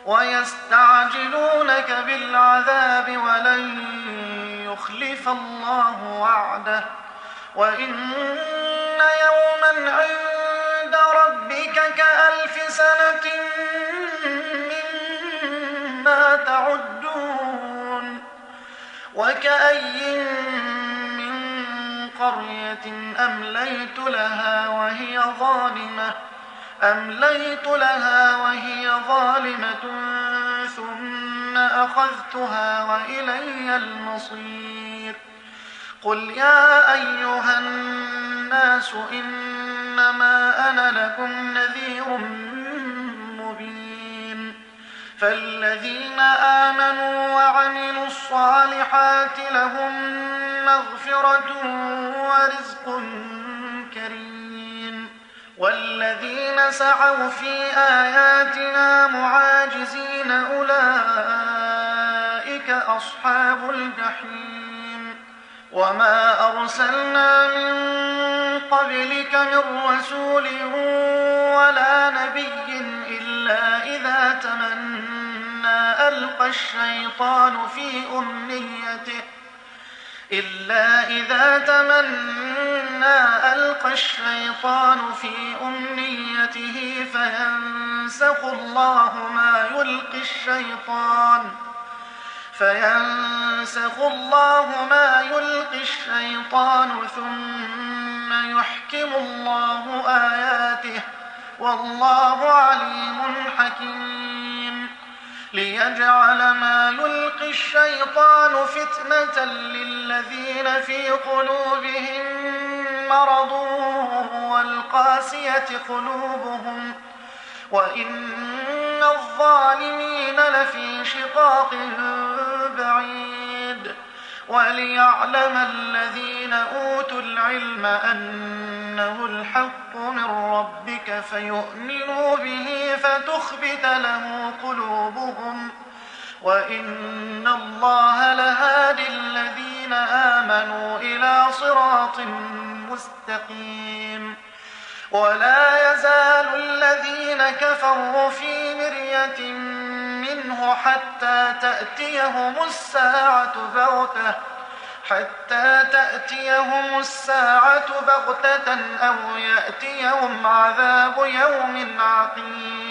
ويستعجلونك بالعذاب ولن يخلف الله وعده وإن يوما عند ربك كألف سنة مما تعدون وكأي من قرية أمليت لها وهي ظالمة ثم أخذتها وإلي المصير قل يا أيها الناس إنما أنا لكم نذير مبين فالذين آمنوا وعملوا الصالحات لهم مغفرة ورزق كريم والذين سعوا في آياتنا معاجزين أولئك أصحاب الجحيم وما أرسلنا من قبلك من رسول ولا نبي إلا إذا تمنى ألقى الشيطان في أمنيته فينسخ الله ما يلقي الشيطان ثم يحكم الله آياته والله عليم حكيم ليجعل ما يلقي الشيطان فتنة للذين في قلوبهم مرض والقاسية قلوبهم وإن الظالمين لفي شقاق بعيد وليعلم الذين أوتوا العلم أنه الحق من ربك فيؤمنوا به فتخبت له قلوبهم وإن الله لهادي الذين آمنوا إلى صراط مستقيم ولا يزال الذين كفروا في مرية منه حتى تأتيهم الساعة بغتة أو يأتيهم عذاب يوم عقيم